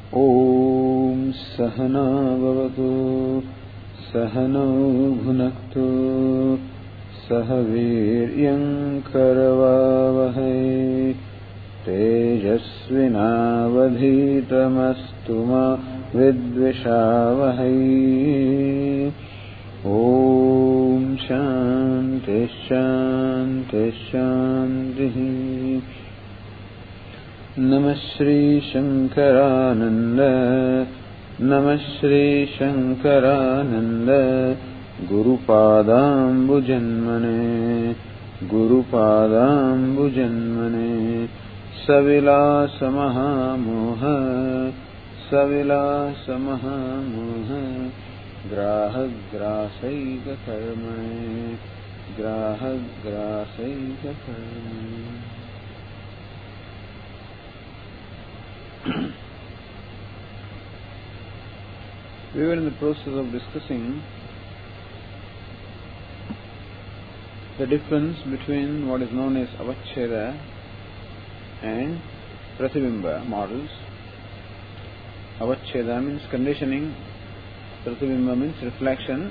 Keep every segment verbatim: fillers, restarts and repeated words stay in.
ॐ सहना भवतु सहनौ भुनक्तु सह वीर्यं करवावहै तेजस्विनावधीतमस्तु मा विद्विषावहै। ॐ शान्ति शान्ति शान्तिः। नमः श्री शंकरानंद नमः Shri Shankaranand गुरुपादाम्बुजन्मने गुरुपादाम्बुजन्मने सविलासमहामोह सविलासमहामोह ग्राहग्रासैककर्मणे ग्राहग्रासैककर्मणे। We were in the process of discussing the difference between what is known as avachcheda and pratibimba models. Avachcheda means conditioning, pratibimba means reflection,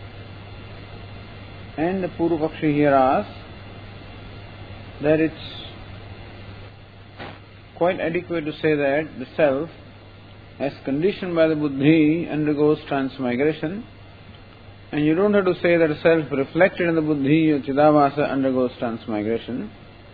and the Purva-Pakshi here asks that it's quite adequate to say that the self, as conditioned by the buddhi, undergoes transmigration, and you don't have to say that the self reflected in the buddhi or chidavasa undergoes transmigration,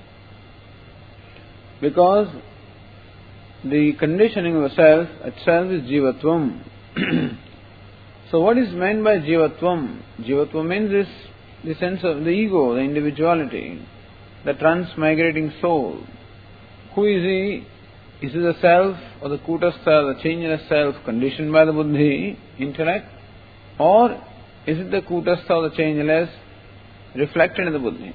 because the conditioning of the self itself is jivatvam. So what is meant by jivatvam? Jivatvam means this, the sense of the ego, the individuality, the transmigrating soul. Who is he? Is he the self or the kutastha, the changeless self conditioned by the buddhi, intellect? Or is it the kutastha or the changeless reflected in the buddhi?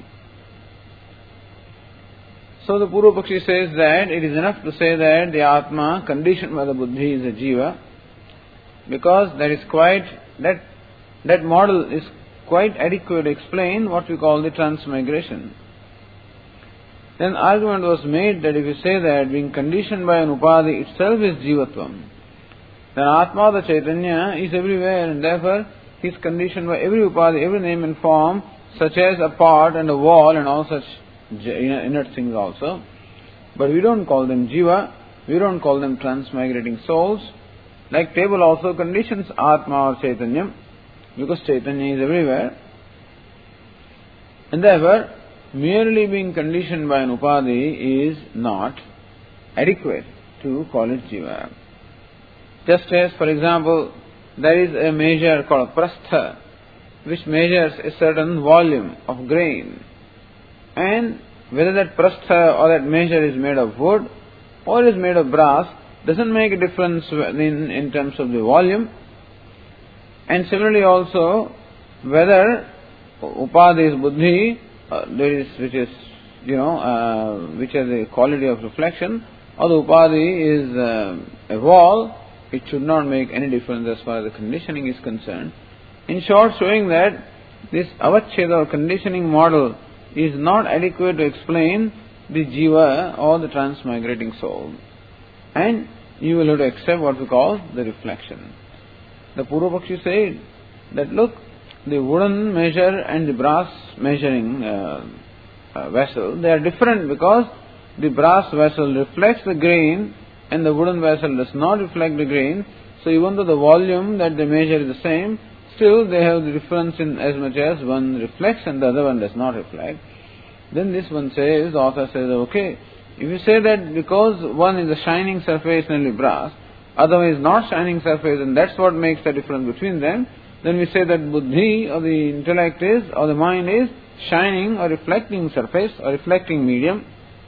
So the Purva-Pakshi says that it is enough to say that the Atma conditioned by the buddhi is a jiva, because that is quite, that, that model is quite adequate to explain what we call the transmigration. Then argument was made that if you say that being conditioned by an upadhi itself is jivatvam, then Atma, the Chaitanya, is everywhere, and therefore he is conditioned by every upadhi, every name and form, such as a pot and a wall and all such inert things also. But we don't call them jiva, we don't call them transmigrating souls. Like table also conditions Atma or Chaitanya, because Chaitanya is everywhere. And therefore, merely being conditioned by an upadhi is not adequate to call it jiva. Just as, for example, there is a measure called prastha, which measures a certain volume of grain. And whether that prastha or that measure is made of wood or is made of brass doesn't make a difference in, in terms of the volume. And similarly also, whether upadhi is buddhi, Uh, there is, which is, you know, uh, which has a quality of reflection, or the upadhi is uh, a wall, it should not make any difference as far as the conditioning is concerned. In short, showing that this avachcheda or conditioning model is not adequate to explain the jiva or the transmigrating soul. And you will have to accept what we call the reflection. The Purva-Pakshi said that, look, the wooden measure and the brass measuring uh, uh, vessel, they are different, because the brass vessel reflects the grain and the wooden vessel does not reflect the grain. So even though the volume that they measure is the same, still they have the difference in as much as one reflects and the other one does not reflect. Then this one says, the author says, okay, if you say that because one is a shining surface, namely brass, other one is not shining surface, and that's what makes the difference between them, then we say that buddhi or the intellect is, or the mind is, shining or reflecting surface or reflecting medium,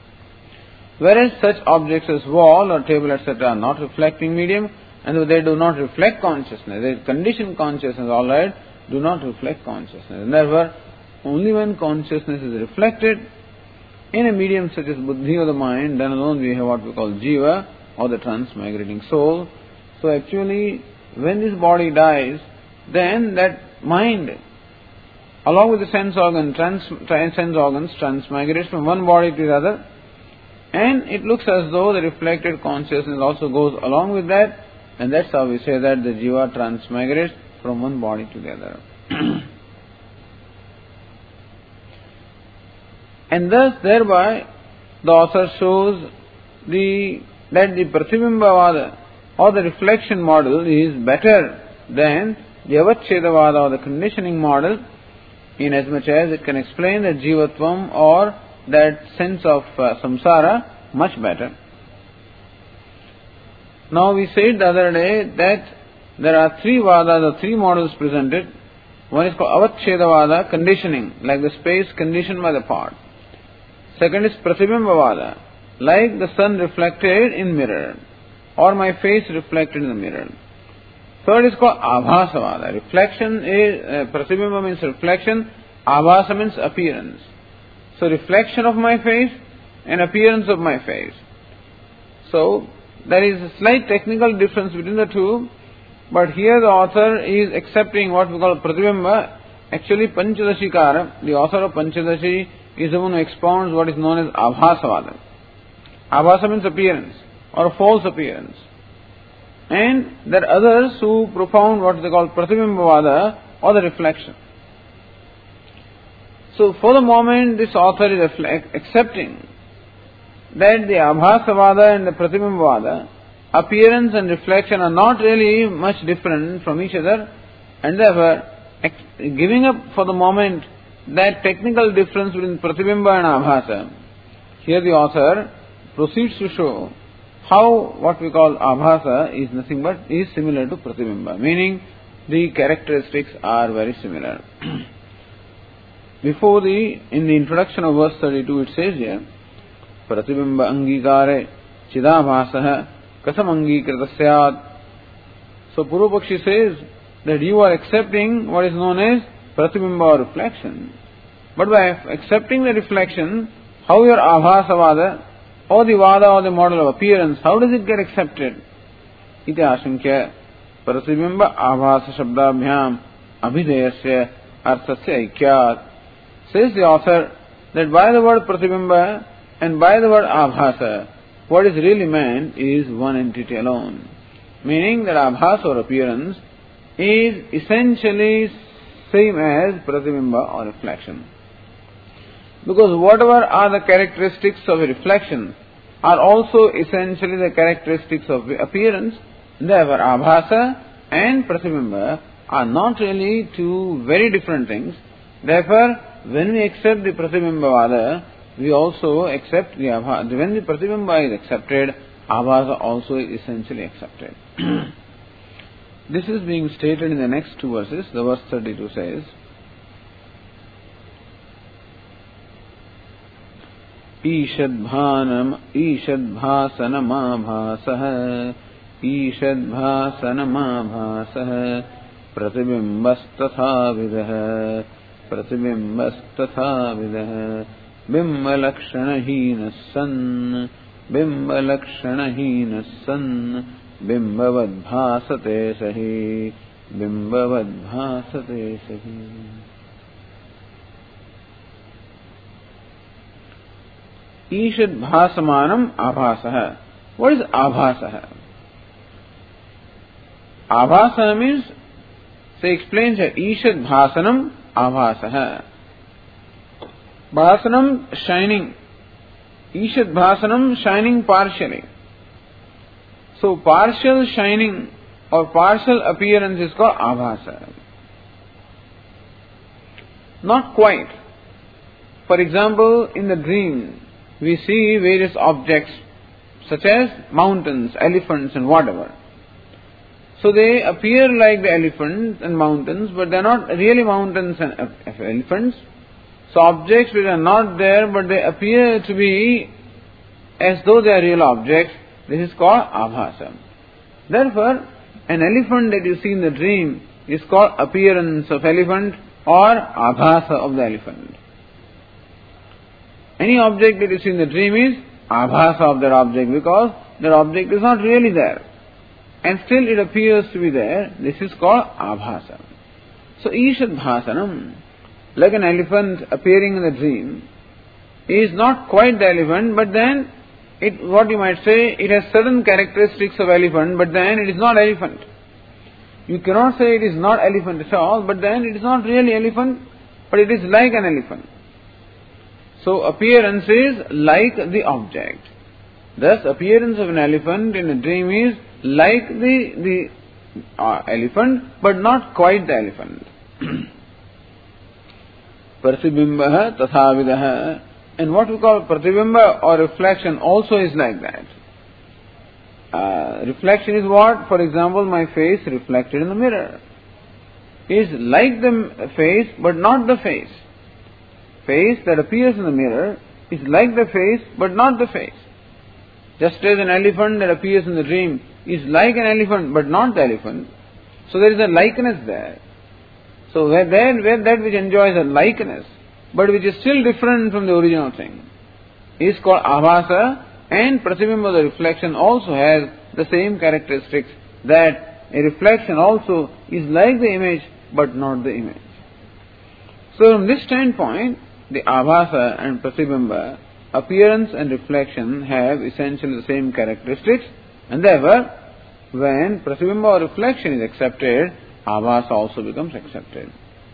whereas such objects as wall or table, et cetera are not reflecting medium, and they do not reflect consciousness. They condition consciousness, all right, do not reflect consciousness. And therefore, only when consciousness is reflected in a medium such as buddhi or the mind, then alone we have what we call jiva or the transmigrating soul. So actually, when this body dies, then that mind, along with the sense organ, trans, trans, sense organs, transmigrates from one body to the other, And it looks as though the reflected consciousness also goes along with that, and that's how we say that the jiva transmigrates from one body to the other. And thus, thereby, the author shows the that the Pratibimbavada or the reflection model is better than the Avachedavada or the conditioning model, in as much as it can explain the jivatvam or that sense of uh, samsara much better. Now we said the other day that there are three vadas or three models presented. One is called Avachedavada, conditioning, like the space conditioned by the part. Second is Pratibimbavada, like the sun reflected in mirror, or my face reflected in the mirror. Third is called Abhasavada. Reflection is, uh, Pratibimba means reflection, Abhasa means appearance. So reflection of my face and appearance of my face. So there is a slight technical difference between the two, but here the author is accepting what we call Pratibimba. Actually Panchadashikara, the author of Panchadashi, is the one who expounds what is known as Abhasavada. Abhasa means appearance or false appearance. And there are others who propound what they call Pratibimbavada or the reflection. So for the moment this author is accepting that the Abhasavada and the Pratibimbavada, appearance and reflection are not really much different from each other, and therefore giving up for the moment that technical difference between Pratibimba and Abhasa. Here the author proceeds to show how what we call Abhasa is nothing but is similar to Pratibimba, meaning the characteristics are very similar. Before the, in the introduction of verse thirty-two, it says here, Pratibimba angikare chidabhasaha kasam angikrita syat. So Purvapakshi says that you are accepting what is known as Pratibimba or reflection. But by accepting the reflection, how your Abhasavada or the Vada or the model of appearance, how does it get accepted? Iti ashankya Pratibimba Abhasa Shabdabhyam Abhideyasya Arthasya Aikyat. Says the author that by the word Pratibimba and by the word Abhasa, what is really meant is one entity alone. Meaning that Abhasa or appearance is essentially same as Pratibimba or reflection. Because whatever are the characteristics of a reflection are also essentially the characteristics of the appearance. Therefore, Abhasa and Pratibimba are not really two very different things. Therefore, when we accept the Pratibimbavada, we also accept the Abhasa. When the Pratibimba is accepted, Abhasa also is essentially accepted. This is being stated in the next two verses. The verse thirty-two says, Ishadbhanam Ishadbhasanamabhasah Ishadbhasanamabhasah Pratibimbastatha vidah Pratibimbastatha vidah Bimbalakshana san Bimbalakshana san Bimbavadbhasate sahi Bimbavadbhasate sahi. Ishad bhasamanam abhasaha. What is abhasaha? Abhasa means, say explains here, Ishad bhasanam abhasaha. Bhasanam, shining. Ishad bhasanam, shining partially. So partial shining or partial appearance is called abhasa. Not quite. For example, in the dream, we see various objects such as mountains, elephants and whatever. So they appear like the elephants and mountains, but they are not really mountains and elephants. So objects which are not there, but they appear to be as though they are real objects. This is called abhasa. Therefore, an elephant that you see in the dream is called appearance of elephant or abhasa of the elephant. Any object that you see in the dream is abhasa of that object, because that object is not really there. And still it appears to be there. This is called abhasa. So Ishad bhasanam, like an elephant appearing in the dream, is not quite the elephant, but then it, what you might say, it has certain characteristics of elephant, but then it is not elephant. You cannot say it is not elephant at all, but then it is not really elephant, but it is like an elephant. So appearance is like the object. Thus, appearance of an elephant in a dream is like the the uh, elephant, but not quite the elephant. Pratibimba tathavidah, and what we call pratibimba or reflection also is like that. Uh, reflection is what? For example, my face reflected in the mirror is like the face, but not the face. Face that appears in the mirror is like the face, but not the face. Just as an elephant that appears in the dream is like an elephant, but not the elephant. So there is a likeness there. So where, there, where that which enjoys a likeness, but which is still different from the original thing, is called abhasa, and pratibimba, the reflection, also has the same characteristics, that a reflection also is like the image, but not the image. So from this standpoint, the abhasa and pratibimba, appearance and reflection, have essentially the same characteristics, and therefore, when pratibimba or reflection is accepted, abhasa also becomes accepted.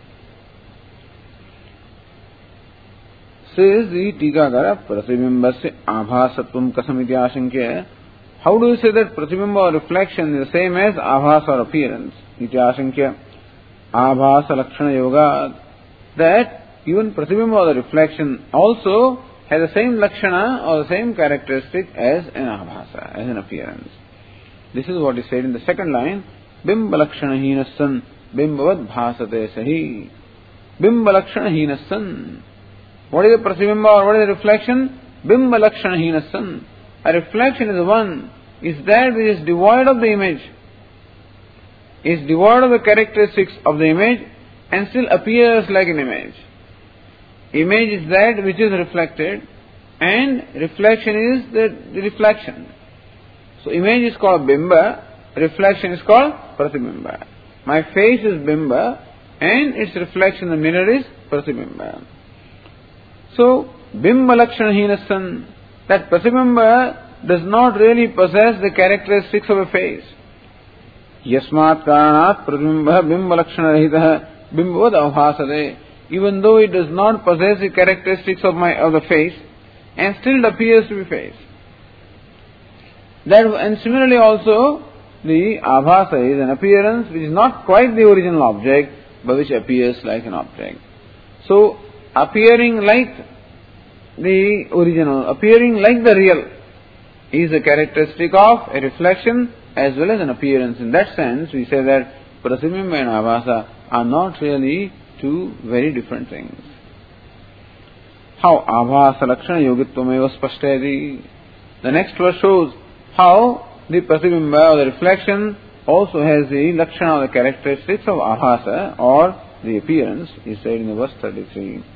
Says the Tikakara, Pratibimbasya abhasatvam kasamiti ashankya. How do you say that pratibimba or reflection is the same as abhasa or appearance? Iti ashankya. Abhasa lakshana yoga. That even pratibimba or the reflection also has the same lakshana or the same characteristic as an abhasa, as an appearance. This is what is said in the second line. Bimba lakshana hinassan bimbavad bhasate sahi. Bimba lakshana hinassan. What is the pratibimba or what is the reflection? Bimba lakshana hinassan. A reflection is the one, is that which is devoid of the image, is devoid of the characteristics of the image, and still appears like an image. Image is that which is reflected, and reflection is the, the reflection. So image is called bimba, reflection is called pratibimba. My face is bimba, and its reflection in the mirror is pratibimba. So, bimba lakshana hinassan, that pratibimba does not really possess the characteristics of a face. Yasmat karanat pratibimba bimba lakshana rahitah bimbavad avhasade. Even though it does not possess the characteristics of my of the face, and still appears to be face. That, and similarly also, the abhasa is an appearance which is not quite the original object, but which appears like an object. So, appearing like the original, appearing like the real, is a characteristic of a reflection as well as an appearance. In that sense, we say that pratibimba and abhasa are not really two very different things. How abhasa lakshana yogitvam spashtayati. The next verse shows how the pratibimba or the reflection also has the lakshana or the characteristics of abhasa or the appearance, is said in the verse thirty-three.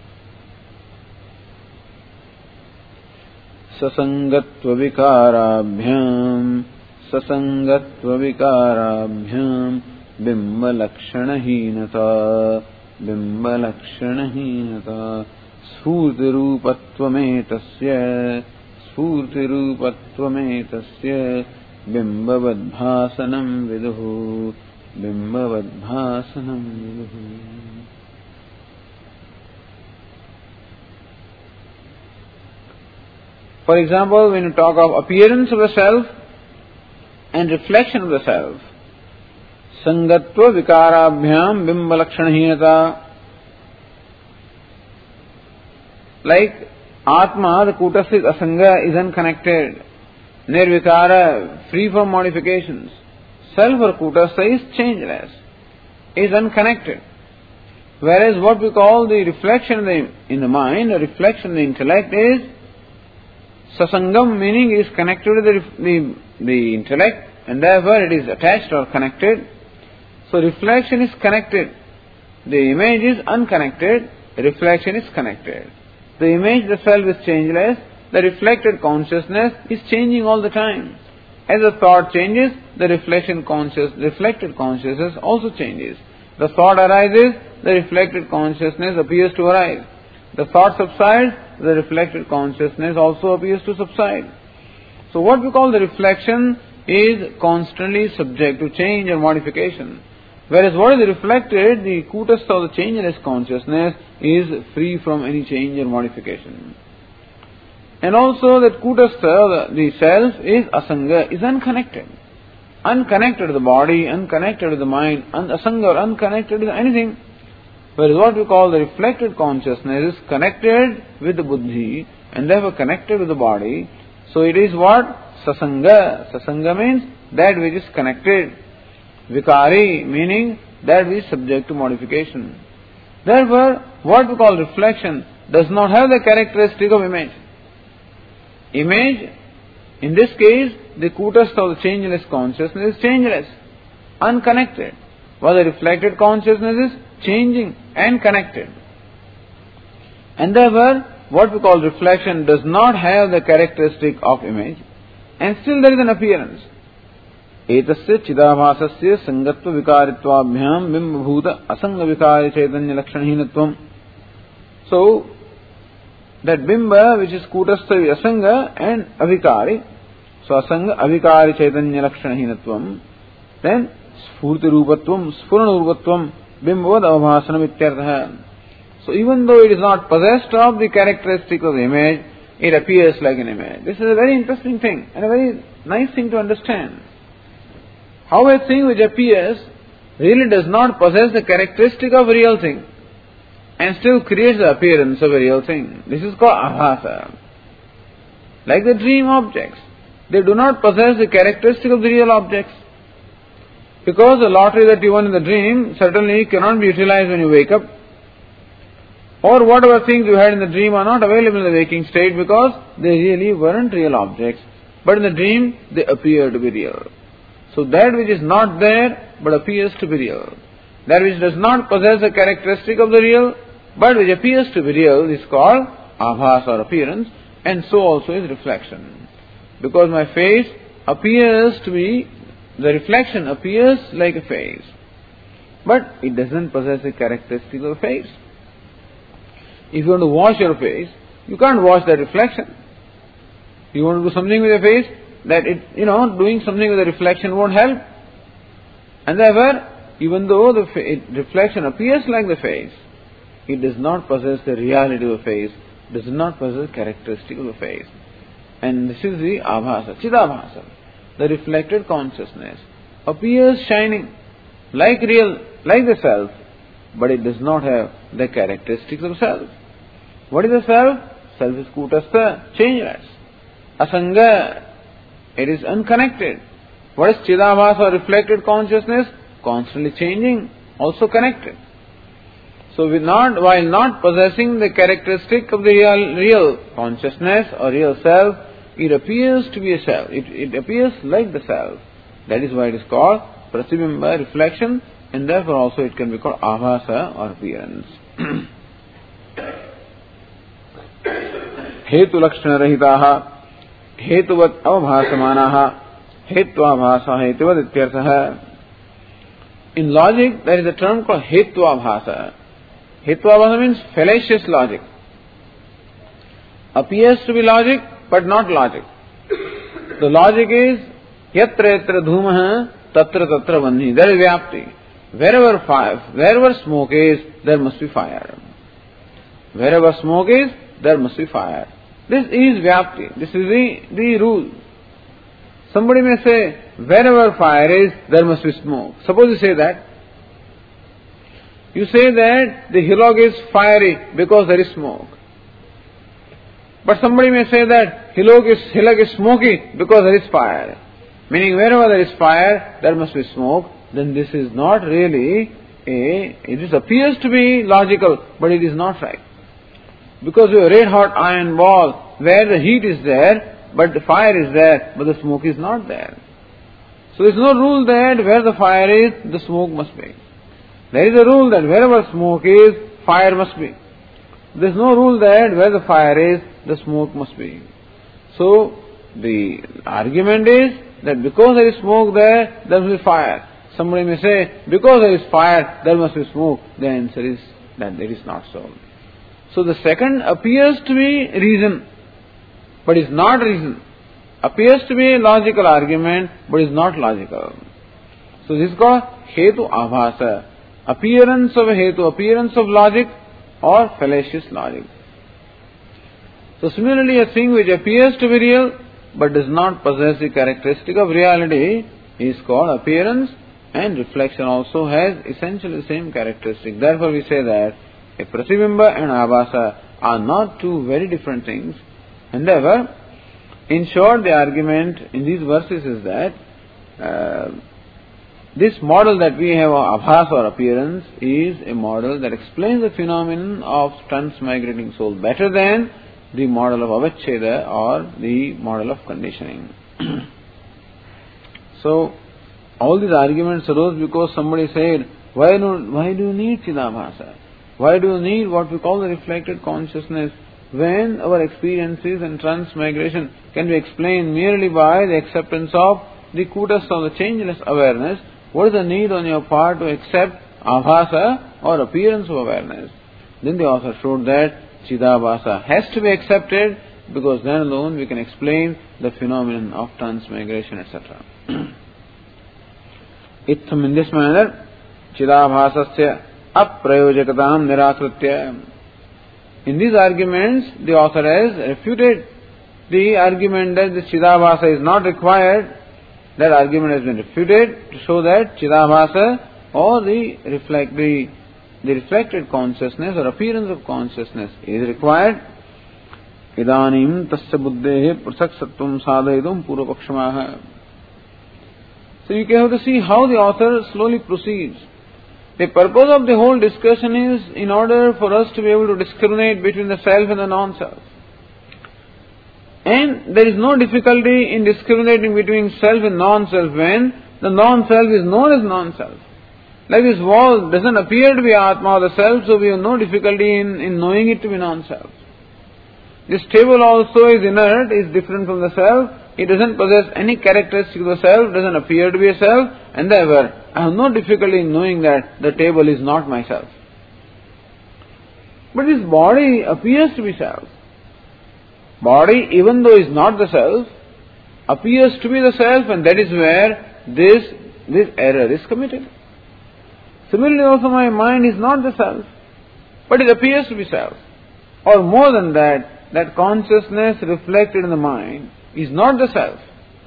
Sasangatva vikarabhyam sasangatva vikarabhyam bimba lakshana hinata bimba lakshana hinata sphurti rupatvametasya sphurti rupatvametasya bimbavadbhasanam viduhu bimbavadbhasanam viduhu. For example, when you talk of appearance of the self and reflection of the self, sangatva vikarabhyam bimba lakshana hinata, like Atma, the kutasthit asanga, is unconnected, nirvikara, free from modifications. Self or kutastha is changeless, is unconnected. Whereas what we call the reflection in the, in the mind, or reflection in the intellect, is sasangam, meaning it is connected to the, the, the intellect, and therefore it is attached or connected. So reflection is connected. The image is unconnected, reflection is connected. The image, the self, is changeless, the reflected consciousness is changing all the time. As the thought changes, the reflection conscious, reflected consciousness also changes. The thought arises, the reflected consciousness appears to arise. the thought subsides, the reflected consciousness also appears to subside. So what we call the reflection is constantly subject to change or modification. Whereas what is reflected, the kutastha or the changeless consciousness, is free from any change or modification. And also that kutastha, the, the self, is asanga, is unconnected. Unconnected to the body, unconnected to the mind, un- asanga or unconnected to anything. Whereas what we call the reflected consciousness is connected with the buddhi and therefore connected with the body. So it is what? Sasanga. Sasanga means that which is connected. Vikari meaning that which is subject to modification. Therefore, what we call reflection does not have the characteristic of image. Image, in this case, the kutastha or the changeless consciousness is changeless, unconnected, while the reflected consciousness is changing and connected. And therefore, what we call reflection does not have the characteristic of image, and still there is an appearance. Etasya chidabhasasya sangatva vikarittvabhyam bimbabhuta asanga vikari chaitanya lakshanhinatvam. So, that bimba which is kutastha asanga and avikari, so asanga avikari chaitanya lakshanhinatvam, then sphurti rupatvam, spurana rupatvam, bimbavad avabhasanam ityartha. So even though it is not possessed of the characteristic of the image, it appears like an image. This is a very interesting thing and a very nice thing to understand. How a thing which appears really does not possess the characteristic of a real thing and still creates the appearance of a real thing. This is called abhasa. Like the dream objects, they do not possess the characteristic of the real objects. Because the lottery that you won in the dream certainly cannot be utilized when you wake up. Or whatever things you had in the dream are not available in the waking state because they really weren't real objects. But in the dream, they appear to be real. So that which is not there but appears to be real, that which does not possess the characteristic of the real but which appears to be real, is called abhasa or appearance, and so also is reflection. Because my face appears to be, the reflection appears like a face, but it doesn't possess the characteristic of a face. If you want to wash your face, you can't wash that reflection. You want to do something with your face, that it, you know, doing something with the reflection won't help. And therefore, even though the fa- it, reflection appears like the face, it does not possess the reality of the face, does not possess the characteristic of the face. And this is the abhasa, chidabhasa. The reflected consciousness appears shining, like real, like the self, but it does not have the characteristics of self. What is the self? Self is kutastha, changeless. Asanga, it is unconnected. What is chidabhasa or reflected consciousness? Constantly changing, also connected. So with not, while not possessing the characteristic of the real, real consciousness or real self, it appears to be a self. It, it appears like the self. That is why it is called pratibimba, reflection, and therefore also it can be called abhasa or appearance. Hetu lakshana rahitaha hetuvat avabhasamanaha hetvabhasa hetuvat ityarthaha. In logic, there is a term called hetvabhasa. Hetvabhasa means fallacious logic. Appears to be logic, but not logic. The logic is yatra yatra dhumaha tatra tatra bandhi. There is vyapti. Wherever fire, wherever smoke is, there must be fire. Wherever smoke is, there must be fire. This is vyapti. This is the, the rule. Somebody may say, wherever fire is, there must be smoke. Suppose you say that. You say that the hillock is fiery because there is smoke. But somebody may say that hillock is, hillock is smoky because there is fire. Meaning wherever there is fire, there must be smoke. Then this is not really a, it appears to be logical, but it is not right. Because you have a red hot iron ball where the heat is there, but the fire is there, but the smoke is not there. So there is no rule that where the fire is, the smoke must be. There is a rule that wherever smoke is, fire must be. There is no rule that where the fire is, the smoke must be. So the argument is that because there is smoke there, there must be fire. Somebody may say, because there is fire, there must be smoke. The answer is that it is not so. So the second appears to be reason, but is not reason. Appears to be a logical argument, but is not logical. So this is called Hetu Abhasa. Appearance of a Hetu, appearance of logic or fallacious logic. So similarly, a thing which appears to be real, but does not possess the characteristic of reality is called appearance, and reflection also has essentially the same characteristic. Therefore we say that a Pratibimba and Abhasa are not two very different things. And therefore, in short, the argument in these verses is that uh, this model that we have of Abhasa or appearance is a model that explains the phenomenon of transmigrating soul better than the model of Avacheda or the model of conditioning. So, all these arguments arose because somebody said, why, no, why do you need Chidabhasa? Why do you need what we call the reflected consciousness when our experiences and transmigration can be explained merely by the acceptance of the Kutastha or the changeless awareness? What is the need on your part to accept Abhasa or appearance of awareness? Then the author showed that Chidabhasa has to be accepted because then alone we can explain the phenomenon of transmigration, et cetera. Itham, in this manner, Chidabhasasya aprayojakatam nirakritya. In these arguments, the author has refuted the argument that the Chidabhasa is not required. That argument has been refuted to show that Chidabhasa or the, reflect, the, the reflected consciousness or appearance of consciousness is required. Idanim tasya buddhehe prasak sattvam sadhayidum purvapakshamaha. So you have to see how the author slowly proceeds. The purpose of the whole discussion is in order for us to be able to discriminate between the self and the non-self. And there is no difficulty in discriminating between self and non-self when the non-self is known as non-self. Like this wall doesn't appear to be Atma or the self, so we have no difficulty in, in knowing it to be non-self. This table also is inert, is different from the self. It doesn't possess any characteristic of the self, doesn't appear to be a self, and therefore I have no difficulty in knowing that the table is not myself. But this body appears to be self. Body, even though is not the self, appears to be the self, and that is where this, this error is committed. Similarly also my mind is not the self, but it appears to be self. Or more than that, that consciousness reflected in the mind is not the self.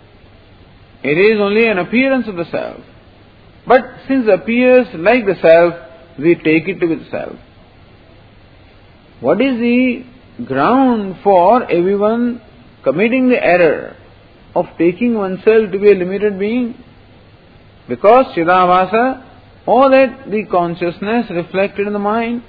It is only an appearance of the self. But since it appears like the self, we take it to be the self. What is the ground for everyone committing the error of taking oneself to be a limited being? Because Chidabhasa, or that the consciousness reflected in the mind,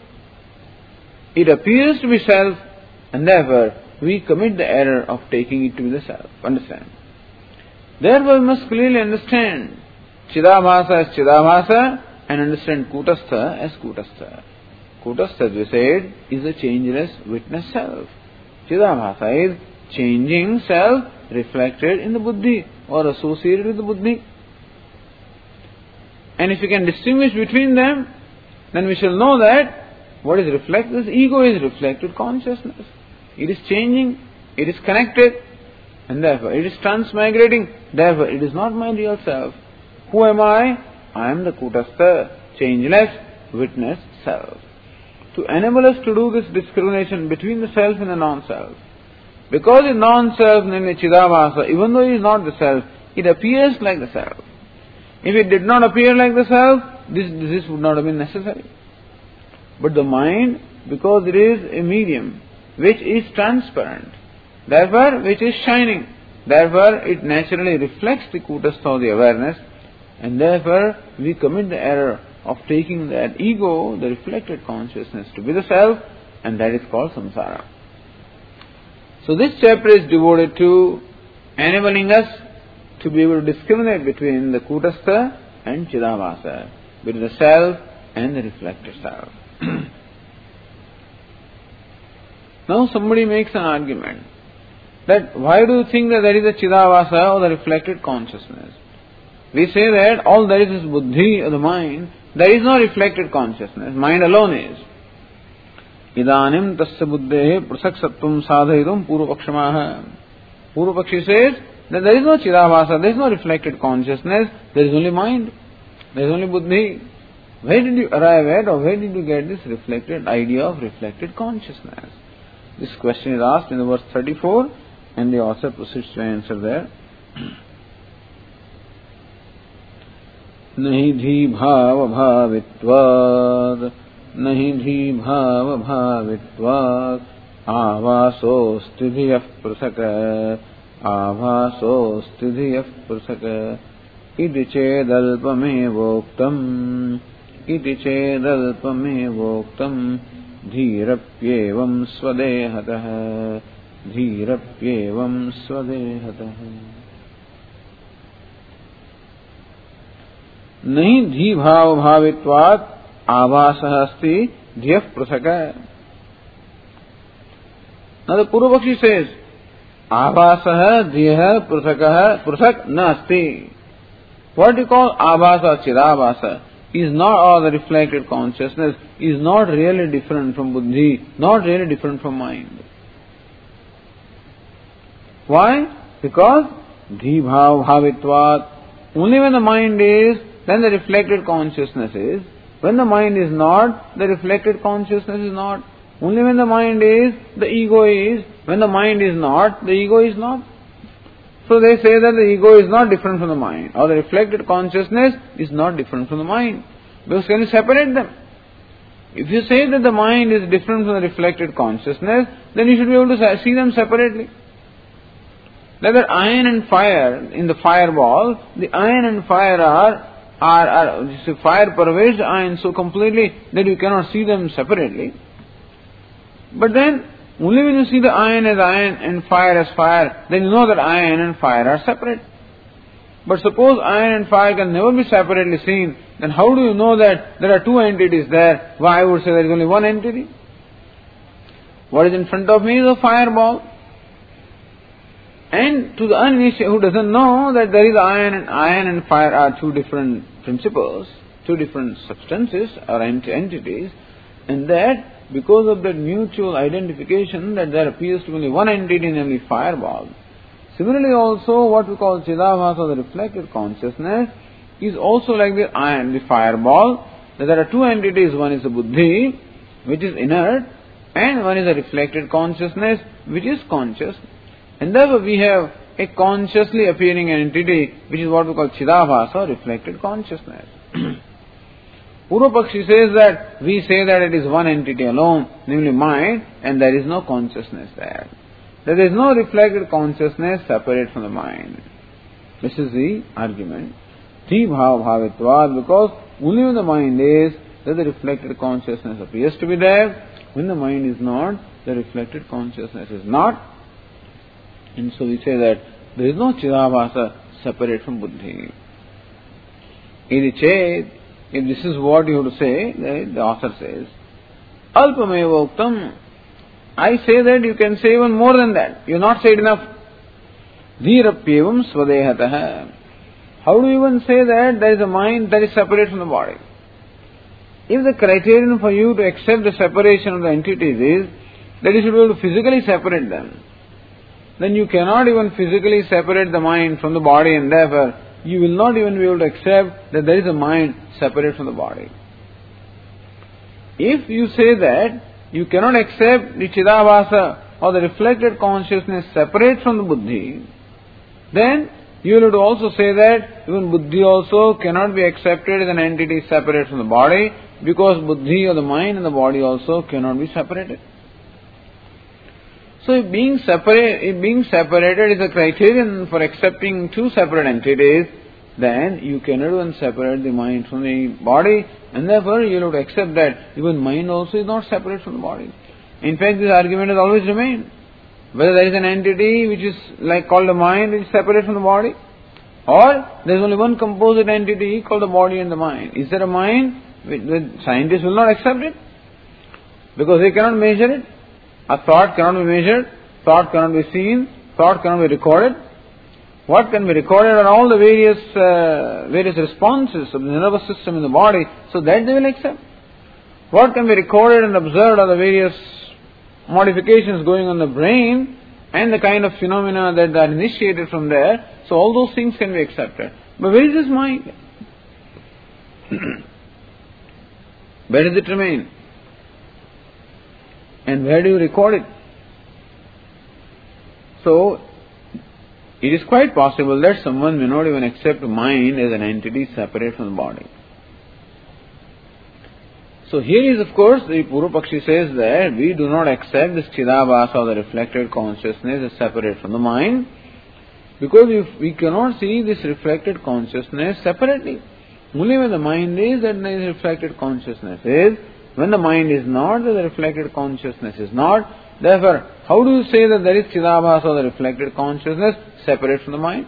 it appears to be self, and therefore we commit the error of taking it to be the self. Understand? Therefore we must clearly understand Chidabhasa as Chidabhasa and understand Kutastha as Kutastha. Kutastha, as we said, is a changeless witness self. Chidabhasa is changing self reflected in the buddhi or associated with the buddhi. And if we can distinguish between them, then we shall know that what is reflected, this ego is reflected consciousness. It is changing, it is connected, and therefore it is transmigrating. Therefore it is not my real self. Who am I? I am the Kutastha, changeless witness self. To enable us to do this discrimination between the self and the non-self, because the non-self, namely Chidabhasa, even though it is not the self, it appears like the self. If it did not appear like the self, this, this would not have been necessary. But the mind, because it is a medium which is transparent, therefore which is shining, therefore it naturally reflects the Kutastha or the awareness, and therefore we commit the error of taking that ego, the reflected consciousness, to be the self, and that is called samsara. So this chapter is devoted to enabling us to be able to discriminate between the Kutastha and Chidabhasa, between the self and the reflected self. Now somebody makes an argument that why do you think that there is a Chidabhasa or the reflected consciousness? We say that all there is is buddhi or the mind. There is no reflected consciousness. Mind alone is. Idanim tasya buddhehe prasak sattvam sadhayitum purvapakshamaha. Purvapakshi says that there is no Chidabhasa, there is no reflected consciousness, there is only mind, there is only buddhi. Where did you arrive at, or where did you get this reflected idea of reflected consciousness? This question is asked in the verse thirty-four, and the author proceeds to answer there. Nahi dhi bhava bhavitvad, nahi dhi bhava bhavitvad, avaso stidhiyah prasaka, avaso stidhiyah prasaka, iti chedalpame voktam, iti chedalpame voktam, धीरप्येवं स्वदेहतः, धीरप्येवं स्वदेहतः. नहीं धी भाव भावित्वात् आभासः अस्ति ध्यः पृथक्. Now the Purvapakshi says, आभासः ध्यः पृथक् पृथक् न अस्ति. What you call आभास, चिदाभास, is not all the reflected consciousness, is not really different from buddhi, not really different from mind. Why? Because dhi bhav bhavitvat, only when the mind is, then the reflected consciousness is. When the mind is not, the reflected consciousness is not. Only when the mind is, the ego is. When the mind is not, the ego is not. So they say that the ego is not different from the mind, or the reflected consciousness is not different from the mind. Because can you separate them? If you say that the mind is different from the reflected consciousness, then you should be able to see them separately. Like that iron and fire, in the fireball, the iron and fire are, are, are fire pervades the iron so completely that you cannot see them separately. But then, only when you see the iron as iron and fire as fire, then you know that iron and fire are separate. But suppose iron and fire can never be separately seen, then how do you know that there are two entities there? Why I would say there is only one entity? What is in front of me is a fireball. And to the uninitiated who doesn't know that there is iron and iron and fire are two different principles, two different substances or entities, and that because of that mutual identification that there appears to be only one entity, namely fireball. Similarly also what we call Chidabhasa, or the reflected consciousness, is also like the iron, the fireball, that there are two entities, one is the buddhi, which is inert, and one is the reflected consciousness, which is conscious. And therefore we have a consciously appearing entity, which is what we call Chidabhasa, or reflected consciousness. Purvapakshi says that we say that it is one entity alone, namely mind, and there is no consciousness there. There is no reflected consciousness separate from the mind. This is the argument. Dhi bhav bhavitvad, because only when the mind is, that the reflected consciousness appears to be there. When the mind is not, the reflected consciousness is not. And so we say that there is no Chidabhasa separate from buddhi. Idi ched, if this is what you have to say, the author says, alpameva uktam, I say that you can say even more than that. You have not said enough. Dhirapyevam svadehatah. How do you even say that there is a mind that is separate from the body? If the criterion for you to accept the separation of the entities is that you should be able to physically separate them, then you cannot even physically separate the mind from the body, and therefore you will not even be able to accept that there is a mind separate from the body. If you say that you cannot accept the Chidabhasa, or the reflected consciousness separate from the buddhi, then you will have to also say that even buddhi also cannot be accepted as an entity separate from the body, because buddhi, or the mind, and the body also cannot be separated. So if being separate, if being separated is a criterion for accepting two separate entities, then you cannot even separate the mind from the body, and therefore you have to accept that even mind also is not separate from the body. In fact, this argument has always remained. Whether there is an entity which is like called the mind, which is separate from the body, or there is only one composite entity called the body and the mind. Is there a mind? The scientists will not accept it, because they cannot measure it. A thought cannot be measured, thought cannot be seen, thought cannot be recorded. What can be recorded are all the various uh, various responses of the nervous system in the body, so that they will accept. what can be recorded and observed are the various modifications going on the brain and the kind of phenomena that are initiated from there. So all those things can be accepted. But where is this mind? Where does it remain? And where do you record it? So, it is quite possible that someone may not even accept mind as an entity separate from the body. So here is, of course, the Purvapakshi says that we do not accept this Chidabhasa or the reflected consciousness as separate from the mind, because if we cannot see this reflected consciousness separately. Only when the mind is, that there is reflected consciousness is. When the mind is not, that the reflected consciousness is not. Therefore, how do you say that there is Chidabhasa or the reflected consciousness separate from the mind?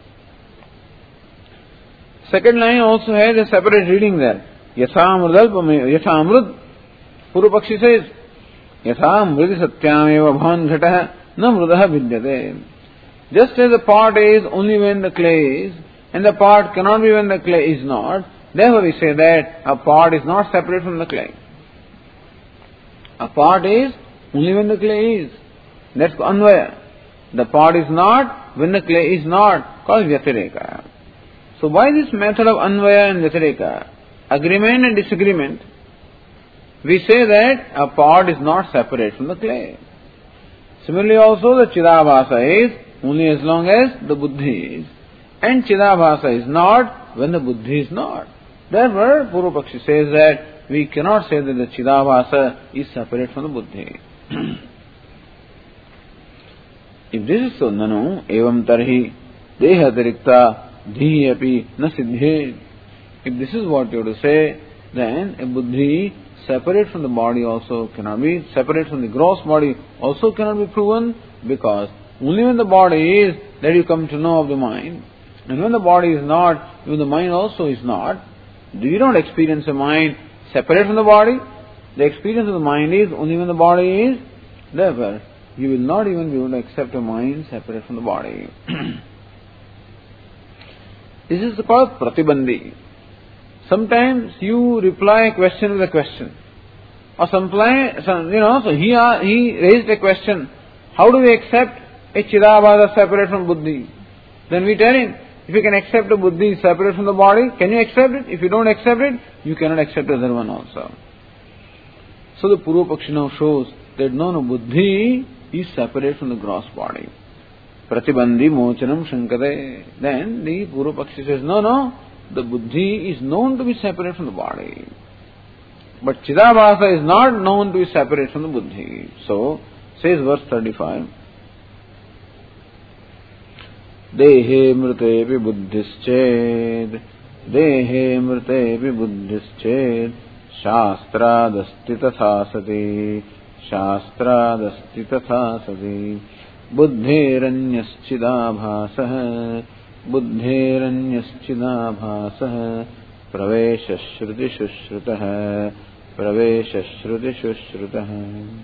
Second line also has a separate reading there. Yatha amrudalpame, yatha amrud. Purvapakshi says, Yatha amrudi satyameva bhavan ghataha na mrudaha vidyate. Just as the part is only when the clay is, and the part cannot be when the clay is not, therefore we say that a part is not separate from the clay. A part is only when the clay is. That's Anvaya. The part is not when the clay is not, called Vyatireka. So by this method of Anvaya and Vyatireka, agreement and disagreement, we say that a part is not separate from the clay. Similarly also the Chidabhasa is only as long as the Buddhi is. And Chidabhasa is not when the Buddhi is not. Therefore, Purvapakshi says that we cannot say that the Chidabhasa is separate from the Buddhi. If this is so, nanu, evam tarhi, deha tarikta, dhihi api, na siddhe. If this is what you have to say, then a Buddhi separate from the body also cannot be, separate from the gross body also cannot be proven, because only when the body is, that you come to know of the mind. And when the body is not, even the mind also is not. You don't experience a mind separate from the body. The experience of the mind is only when the body is. Therefore, you will not even be able to accept a mind separate from the body. This is called pratibandhi. Sometimes you reply a question with a question. Or some, you know, so he, he raised a question. How do we accept a Chidabhasa separate from Buddhi? Then we tell him, if you can accept a Buddhi separate from the body, can you accept it? If you don't accept it, you cannot accept the other one also. So the Purvapakshi now shows that no, no, Buddhi is separate from the gross body. Pratibandhi mochanam shankade. Then the Purvapakshi says, no, no, the Buddhi is known to be separate from the body. But Chidabhasa is not known to be separate from the Buddhi. So, says verse thirty-five, Dehe mrtepi buddhisched, Dehe mrtepi buddhisched, Shastrādasti tatha sati, Shastrādasti tatha sati, Buddhiranyaschidabhasah, Buddhiranyaschidabhasah, Praveshashrutishushrutāh, Praveshashrutishushrutāh.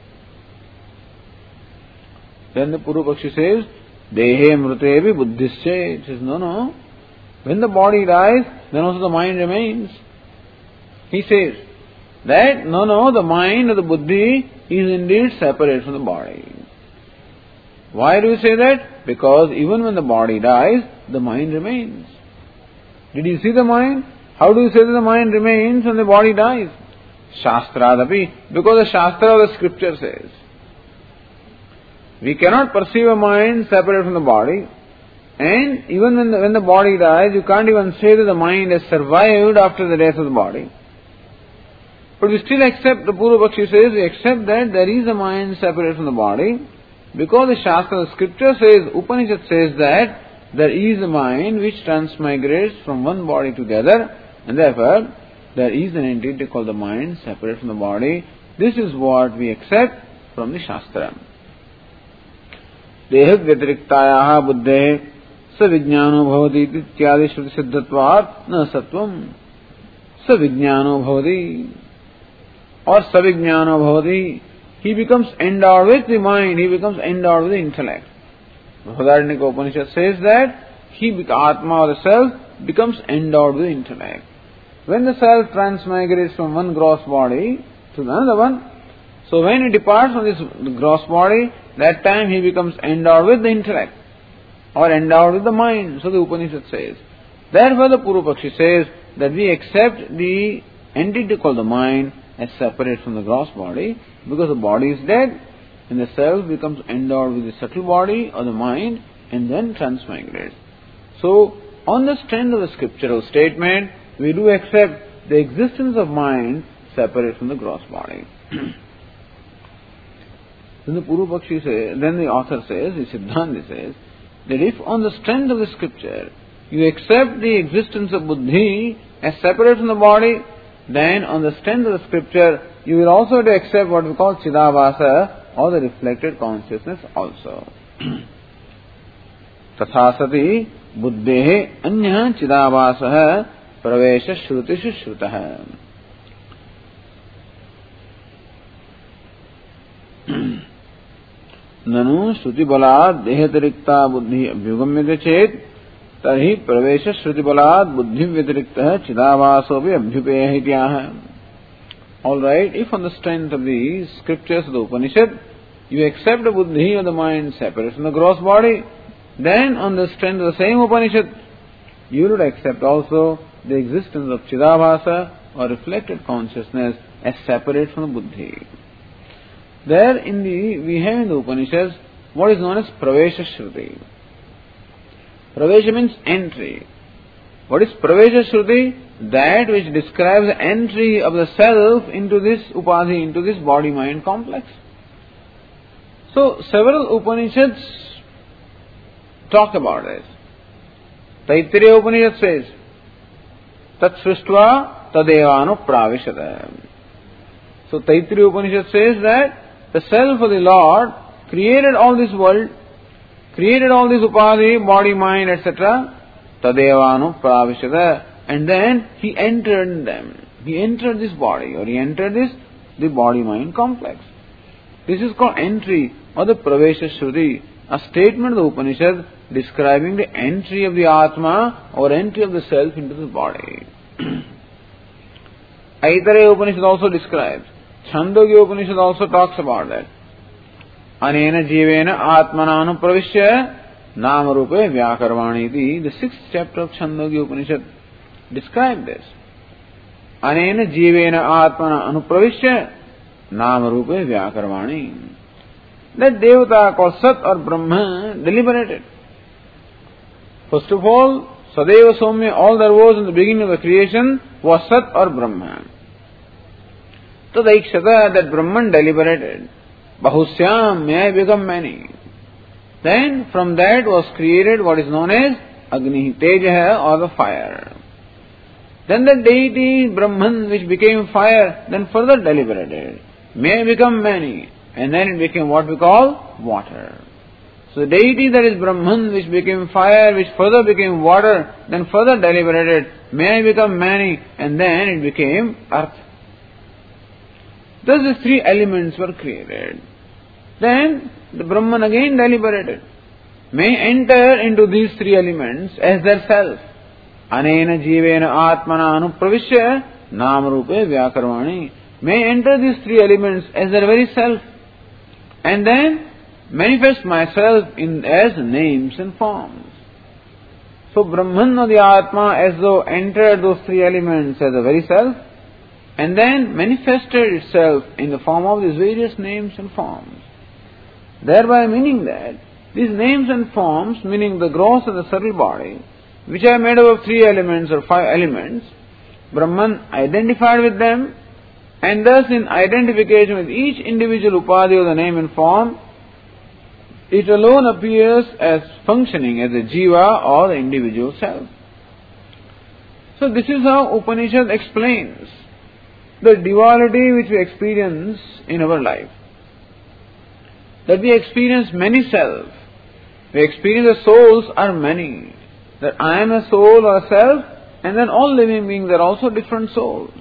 Then the Purvapakshi says, Dehe mrutevi buddhische. He says, no, no. When the body dies, then also the mind remains. He says that, no, no, the mind or the buddhi is indeed separate from the body. Why do you say that? Because even when the body dies, the mind remains. Did you see the mind? How do you say that the mind remains when the body dies? Shastradapi. Because the Shastra or the scripture says. We cannot perceive a mind separate from the body, and even when the, when the body dies, you can't even say that the mind has survived after the death of the body. But we still accept, the Purvapakshi says, we accept that there is a mind separate from the body, because the Shastra, the scripture says, Upanishad says that there is a mind which transmigrates from one body to the other, and therefore there is an entity called the mind separate from the body. This is what we accept from the Shastra. देह व्यतिरिक्तायाः बुद्धेः सविज्ञानो भवति इत्यादि श्रुति सिद्धत्वात् न सत्वम् सविज्ञानो भवति और सविज्ञानो भवति. He becomes endowed with the mind, he becomes endowed with the intellect. Bhagavarnika Upanishad says that he, Atma or the self, becomes endowed with the intellect. when the self transmigrates from one gross body to another one, so when he departs from this gross body, that time he becomes endowed with the intellect or endowed with the mind. So the Upanishad says. Therefore the Purva-Pakshi says that we accept the entity called the mind as separate from the gross body because the body is dead and the self becomes endowed with the subtle body or the mind and then transmigrates. So on the strength of the scriptural statement, we do accept the existence of mind separate from the gross body. Then the Purva-Pakshi says, then the author says, the Siddhanti says, that if on the strength of the scripture you accept the existence of buddhi as separate from the body, then on the strength of the scripture you will also have to accept what we call Chidabhasa or the reflected consciousness also. Tathasati buddhehe anya Chidabhasa pravesha shrutishu shrutah. ननु श्रुति बलात् देहतिरिक्ता बुद्धि अभ्युगम्यते चेत तर्हि प्रवेश श्रुति बलात् बुद्धि व्यतिरिक्तः चिदाभासोऽपि अभ्युपेयः इत्याह. All right, if on the strength of the scriptures of the Upanishad you accept the buddhi or the mind separate from the gross body, then on the strength of the same Upanishad you would accept also the existence of Chidabhasa or reflected consciousness as separate from the buddhi. There in the, we have in the Upanishads what is known as Pravesha Shruti. Pravesha means entry. What is Pravesha Shruti? That which describes the entry of the self into this upadhi, into this body-mind complex. So, several Upanishads talk about this. Taittiriya Upanishad says, Tat Srishtva Tadevanu Pravishada. So, Taittiriya Upanishad says that the self of the Lord created all this world, created all this upadhi, body, mind, et cetera. Tadevanu pravishada. And then he entered in them. He entered this body, or he entered this, the body-mind complex. This is called entry or the Pravesha Shruti, a statement of the Upanishad describing the entry of the Atma or entry of the self into the body. Aitareya Upanishad also describes. Chandogya Upanishad also talks about that. Anena jivena atmananu pravishya namarupe vyakarvani iti. The sixth chapter of Chandogya Upanishad describes this. Anena jivena atmana anupravishya namarupe vyakarvani. That Devata called Sat or Brahma deliberated. First of all, Sadeva Somya, all there was in the beginning of the creation was Sat or Brahma. So the Ikshata, that Brahman deliberated, Bahusyam, may I become many. Then from that was created what is known as Agni, Tejaha or the fire. Then the deity Brahman which became fire, then further deliberated, may I become many. And then it became what we call water. So the deity that is Brahman which became fire, which further became water, then further deliberated, may I become many. And then it became earth. Thus the three elements were created. Then the Brahman again deliberated, may enter into these three elements as their self. Anena jivena atmana anupravishya namarupe vyakarvani. May enter these three elements as their very self. And then manifest myself in as names and forms. So Brahman or the Atma as though entered those three elements as the very self, and then manifested itself in the form of these various names and forms. Thereby meaning that these names and forms, meaning the gross and the subtle body, which are made up of three elements or five elements, Brahman identified with them, and thus in identification with each individual upadhi of the name and form, it alone appears as functioning as a jiva or the individual self. So this is how Upanishad explains the duality which we experience in our life. That we experience many self. We experience the souls are many. That I am a soul or a self, and then all living beings are also different souls.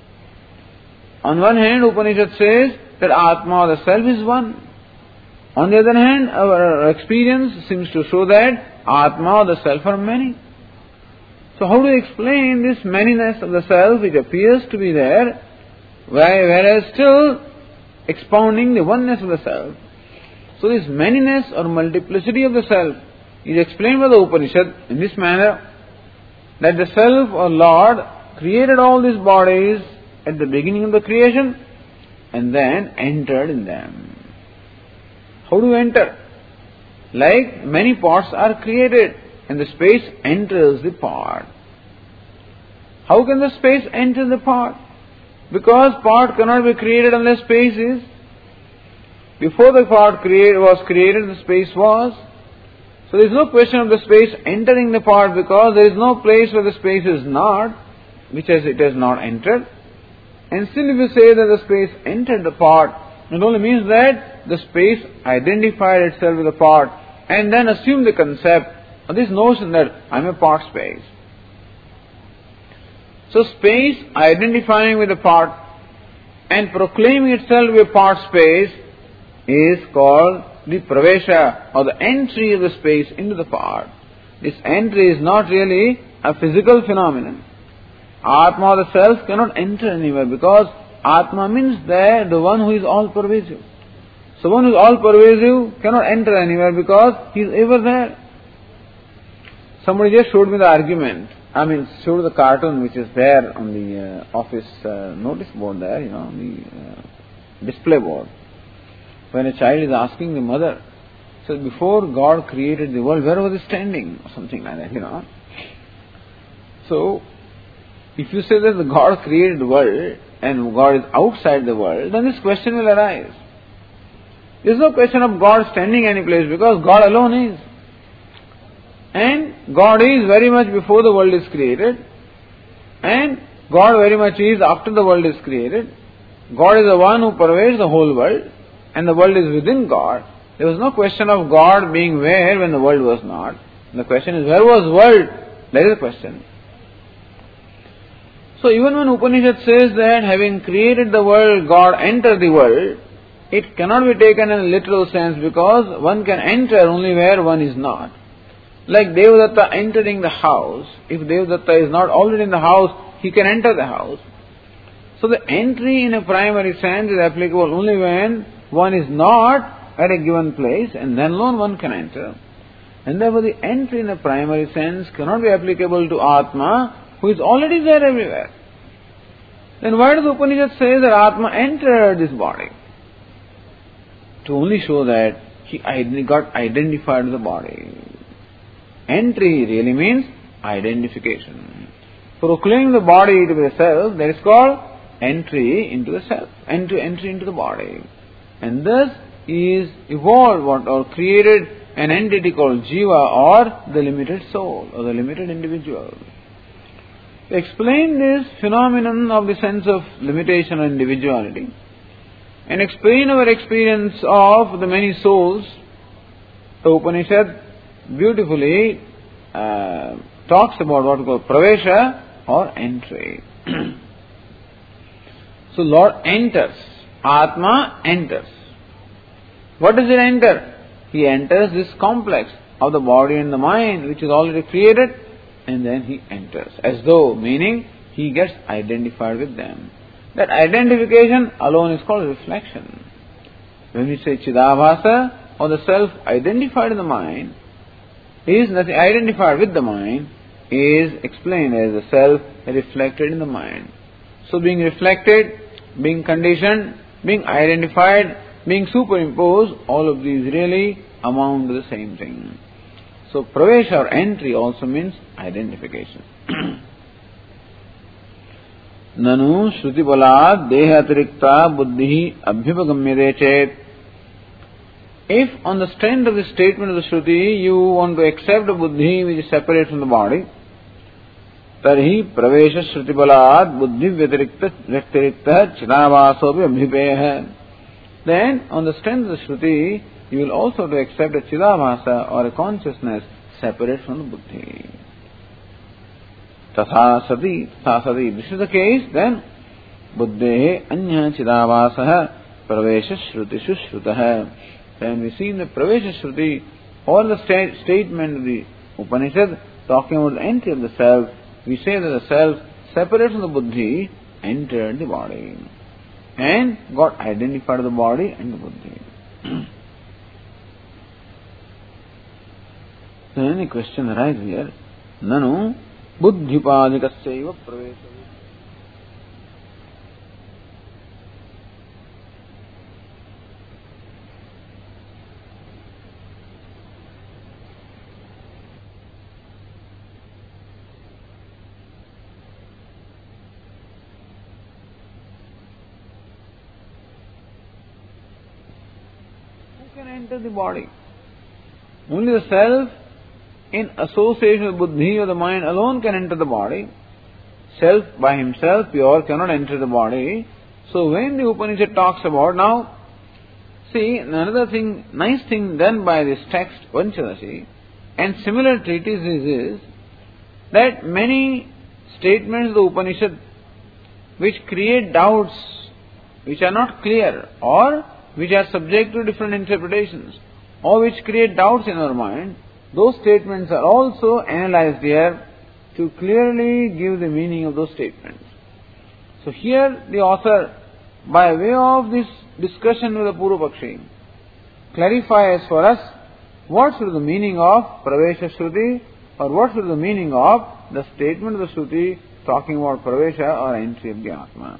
On one hand, Upanishad says that Atma or the self is one. On the other hand, our experience seems to show that Atma or the self are many. So how do you explain this manyness of the self which appears to be there, whereas still expounding the oneness of the self? So this manyness or multiplicity of the self is explained by the Upanishad in this manner, that the self or Lord created all these bodies at the beginning of the creation and then entered in them. How do you enter? Like many pots are created and the space enters the pot. How can the space enter the pot? Because pot cannot be created unless space is. Before the pot create, was created, the space was. So there is no question of the space entering the pot because there is no place where the space is not, which as it has not entered. And still if you say that the space entered the pot, it only means that the space identified itself with the pot and then assumed the concept of this notion that I am a pot space. So space identifying with the pot and proclaiming itself to be a pot space is called the pravesha or the entry of the space into the pot. This entry is not really a physical phenomenon. Atma, the self, cannot enter anywhere because Atma means there the one who is all pervasive. So one who is all pervasive cannot enter anywhere because he is ever there. Somebody just showed me the argument. I mean, showed the cartoon which is there on the uh, office uh, notice board there, you know, the uh, display board. When a child is asking the mother, so before God created the world, where was he standing? Or something like that, you know. So, if you say that the God created the world and God is outside the world, then this question will arise. There is no question of God standing any place because God alone is. And God is very much before the world is created. And God very much is after the world is created. God is the one who pervades the whole world. And the world is within God. There was no question of God being where when the world was not. The question is, where was world? That is the question. So even when Upanishad says that having created the world, God entered the world, it cannot be taken in a literal sense because one can enter only where one is not. Like Devadatta entering the house, if Devadatta is not already in the house, he can enter the house. So the entry in a primary sense is applicable only when one is not at a given place and then alone one can enter. And therefore the entry in a primary sense cannot be applicable to Atma who is already there everywhere. Then why does the Upanishad say that Atma entered this body? To only show that he got identified with the body. Entry really means identification. Proclaiming the body to be the self, that is called entry into the self, entry, entry into the body. And thus is evolved what or created an entity called Jiva or the limited soul or the limited individual. To explain this phenomenon of the sense of limitation or individuality and explain our experience of the many souls, the Upanishad beautifully uh, talks about what we call pravesha or entry. So Lord enters, Atma enters. What does it enter? He enters this complex of the body and the mind which is already created, and then he enters. As though, meaning he gets identified with them. That identification alone is called reflection. When we say Chidabhasa or the self identified in the mind, is nothing identified with the mind, is explained as the self reflected in the mind. So being reflected, being conditioned, being identified, being superimposed, all of these really amount to the same thing. So pravesha or entry also means identification. Nanu shruti balad deha atirikta buddhi abhipagamyate chet. If on the strength of the statement of the Shruti you want to accept a buddhi which is separate from the body, tarhi pravesha shruti balad buddhi vyatirikta vyatirikta chidavasopi abhipeya. Then on the strength of the Shruti you will also to accept a chidavasa or a consciousness separate from the buddhi. Tatha sati, tatha sati. This is the case, then buddhehe anya chidavasaha pravesha shrutishu shrutaha. Then we see in the pravesha shruti or the sta- statement of the Upanishad talking about the entry of the self, we say that the self, separate from the buddhi, entered the body and got identified with the body and the buddhi. Then a question arises here. Nanu buddhipadikasyaiva pravesha. Can enter the body. Only the self in association with buddhi or the mind alone can enter the body. Self by himself, pure, cannot enter the body. So when the Upanishad talks about, now, see, another thing, nice thing done by this text, Panchadasi, and similar treatises is that many statements of the Upanishad which create doubts, which are not clear, or which are subject to different interpretations, or which create doubts in our mind, those statements are also analyzed here to clearly give the meaning of those statements. So here the author, by way of this discussion with the Purva-Pakshi, clarifies for us what should be the meaning of Pravesha Shruti, or what should be the meaning of the statement of the Shruti talking about Pravesha or entry of the Atma.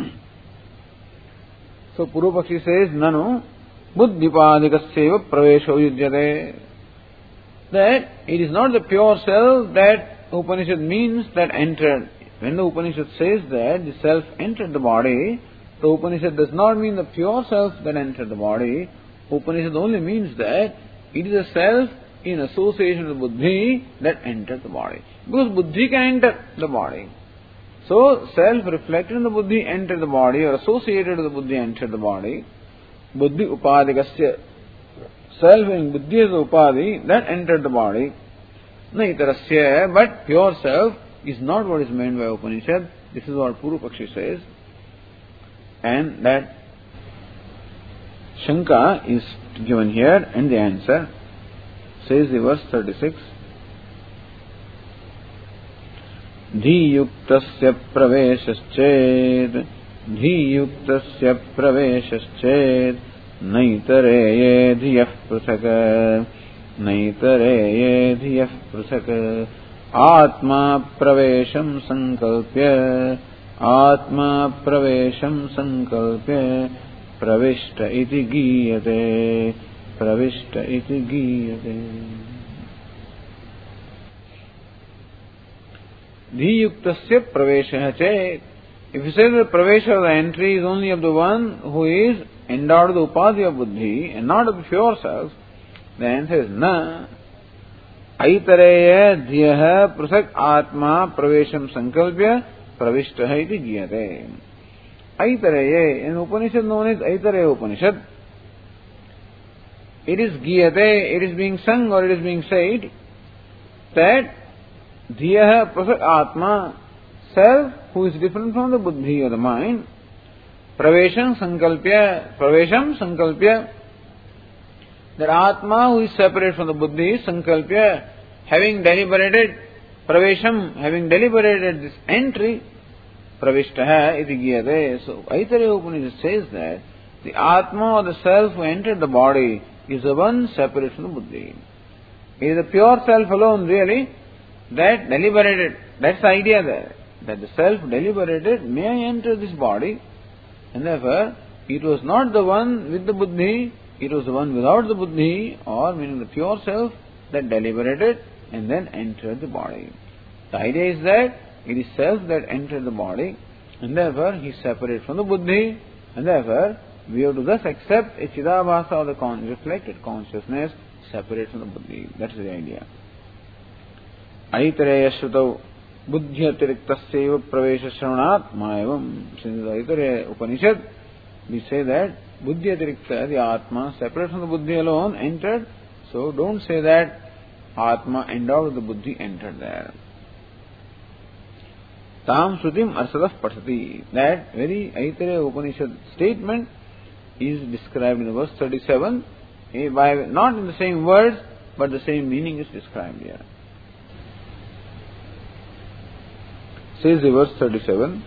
So Purva-Pakshi says, Nanu buddhipadikasyaiva pravesho yujyate. That it is not the pure self that Upanishad means that entered. When the Upanishad says that the self entered the body, the Upanishad does not mean the pure self that entered the body. Upanishad only means that it is a self in association with buddhi that entered the body. Because buddhi can enter the body. So, self-reflected in the buddhi entered the body, or associated with the buddhi entered the body. Buddhi upadikasya, self in buddhi is the upadi, that entered the body. Naitarasya, but pure self is not what is meant by Upanishad. This is what Purva-Pakshi says. And that Shanka is given here, and the answer says the verse thirty-six. धीयुक्तस्य प्रवेशश्चेत् धीयुक्तस्य प्रवेशश्चेत् नैतरेये धियः पृथक् नैतरेये धियः पृथक् आत्मा प्रवेशं संकल्प्य आत्मा प्रवेशं संकल्प्य प्रविष्ट इति गीयते प्रविष्ट इति गीयते. Dhiyuktasya pravesha chet. If you say that pravesha or the entry is only of the one who is endowed with the upadhi of buddhi and not of the pure self, the answer is na. Aitareya dhiyaha prasak atma pravesham sankalpya pravishtaha iti giyate. Aitareya, in Upanishad known as Aitareya Upanishad, it is giyate, it is being sung or it is being said that Dhiyaha prasak atma, self who is different from the buddhi or the mind, pravesham sankalpya, pravesham sankalpya, that atma who is separate from the buddhi, sankalpya, having deliberated, pravesham, having deliberated this entry, pravishtaha iti giyate. So Aitareya Upanishad says that the atma or the self who entered the body is the one separate from the buddhi. It is the pure self alone really that deliberated, that's the idea there, that the self deliberated, may I enter this body, and therefore it was not the one with the buddhi, it was the one without the buddhi, or meaning the pure self that deliberated and then entered the body. The idea is that it is self that entered the body, and therefore he is separate from the buddhi, and therefore we have to thus accept a chidabhasa or the con- reflected consciousness separate from the buddhi. That's the idea. Aitareya Shrutau Buddhyatiriktasyaiva Pravesha Shravanat Mayavam. Since the Aitareya Upanishad, we say that Buddhyatirikta, the Atma, separate from the buddhi alone, entered. So don't say that Atma endowed with the buddhi entered there. Tam Shrutim Arsadah Pathati. That very Aitareya Upanishad statement is described in verse thirty-seven, by not in the same words, but the same meaning is described here. says the verse thirty-seven.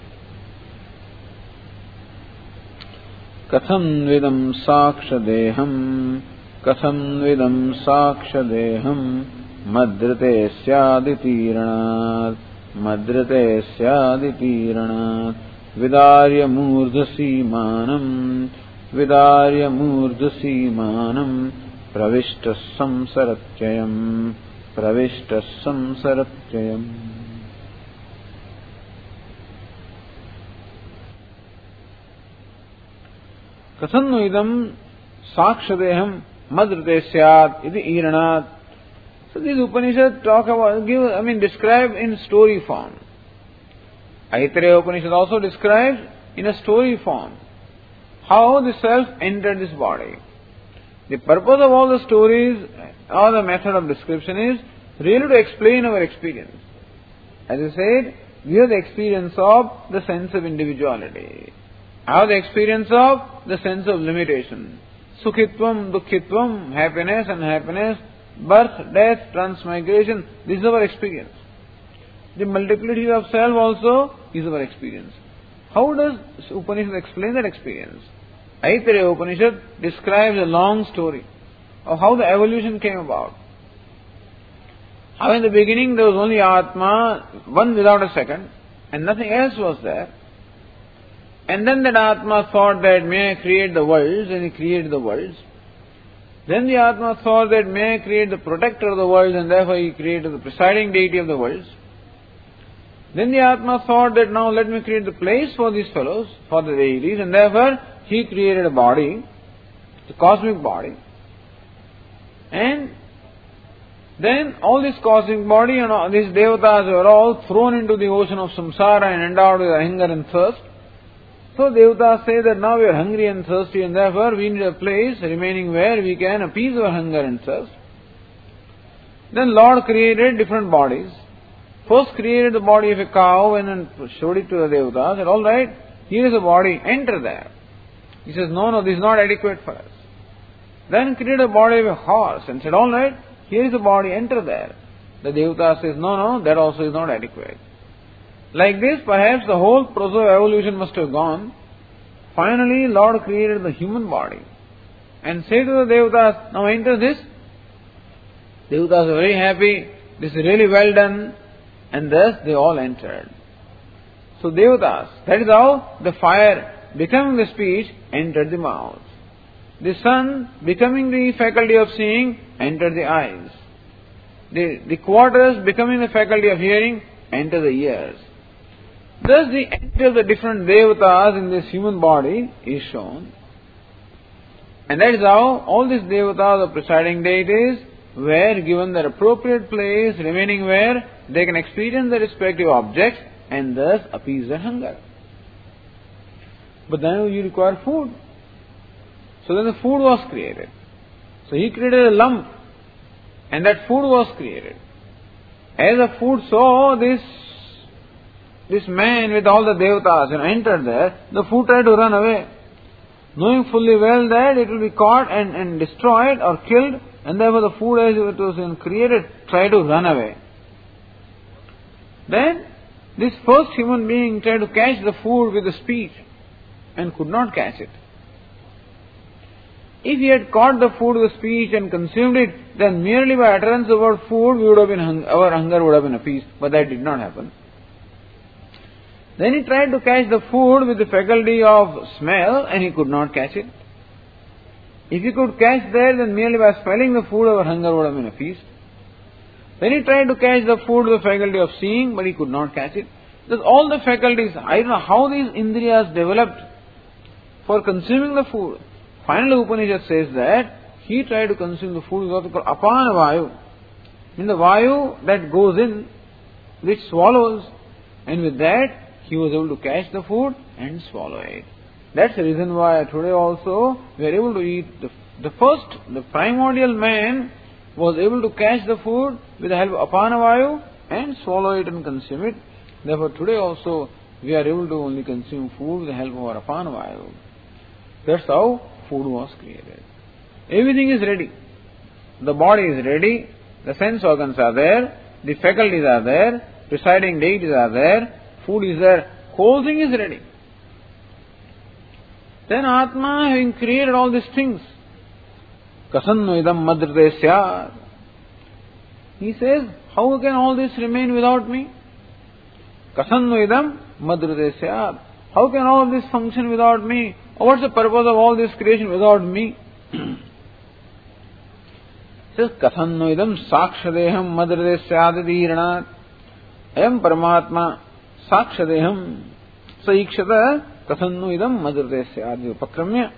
Katham vidam sakshadeham, katham vidam sakshadeham, madrite syaditiranat, madrite syaditiranat, vidarya murdhasi manam, vidarya murdhasi manam, pravishtas samsaratyayam, pravishtas samsaratyayam. Kathanu idam sakshadeham madrite syat iti iranat. So these Upanishads talk about, give, I mean, describe in story form. Aitareya Upanishad also describes in a story form how the self entered this body. The purpose of all the stories or the method of description is really to explain our experience. As I said, we have the experience of the sense of individuality. I have the experience of the sense of limitation. Sukhitvam, dukhitvam, happiness and unhappiness, birth, death, transmigration, this is our experience. The multiplicity of self also is our experience. How does Upanishad explain that experience? Aitareya Upanishad describes a long story of how the evolution came about. How in the beginning there was only Atma, one without a second, and nothing else was there. And then that Atma thought that may I create the worlds, and he created the worlds. Then the Atma thought that may I create the protector of the worlds, and therefore he created the presiding deity of the worlds. Then the Atma thought that now let me create the place for these fellows, for the deities, and therefore he created a body, the cosmic body. And then all this cosmic body and all these devatas were all thrown into the ocean of samsara and endowed with hunger and thirst. So devatas say that now we are hungry and thirsty, and therefore we need a place remaining where we can appease our hunger and thirst. Then Lord created different bodies. First created the body of a cow and then showed it to the devatas. Said, all right, here is a body, enter there. He says, no, no, this is not adequate for us. Then created a body of a horse and said, all right, here is a body, enter there. The devata says, no, no, that also is not adequate. Like this, perhaps the whole process of evolution must have gone. Finally, Lord created the human body and said to the devatas, now enter this. Devatas are very happy, this is really well done, and thus they all entered. So devatas, that is how the fire, becoming the speech, entered the mouth. The sun, becoming the faculty of seeing, entered the eyes. The, the quarters, becoming the faculty of hearing, enter the ears. Thus the entry of the different devatas in this human body is shown. And that is how all these devatas, the presiding deities, were given their appropriate place, remaining where they can experience the respective objects and thus appease their hunger. But then you require food. So then the food was created. So he created a lump, and that food was created. As the food saw this this man with all the devatas, you know, entered there, the food tried to run away, knowing fully well that it will be caught and, and destroyed or killed, and therefore the food as it was created tried to run away. Then this first human being tried to catch the food with the speech and could not catch it. If he had caught the food with speech and consumed it, then merely by utterance of our food, we would have been hung- our hunger would have been appeased. But that did not happen. Then he tried to catch the food with the faculty of smell, and he could not catch it. If he could catch there, then merely by smelling the food, our hunger would have been appeased. Then he tried to catch the food with the faculty of seeing, but he could not catch it. Because all the faculties, I don't know how these indriyas developed for consuming the food. Finally, Upanishad says that he tried to consume the food with what we call apana vayu. In the vayu that goes in, which swallows, and with that he was able to catch the food and swallow it. That's the reason why today also we are able to eat. The, the first, the primordial man was able to catch the food with the help of apana vayu and swallow it and consume it. Therefore today also we are able to only consume food with the help of our apana vayu. That's how food was created. Everything is ready. The body is ready, the sense organs are there, the faculties are there, presiding deities are there, food is there, whole thing is ready. Then Atma, having created all these things, kasannu idam madrite syat. He says, how can all this remain without me? Kasannu idam madrite syat. How can all this function without me? Or what's the purpose of all this creation without me? Says, kasannu idam sakshadeham madrite syadadhiranat. Ayam paramatma sakshadeham saikshata kasannu idam madrite syadhi upakramya.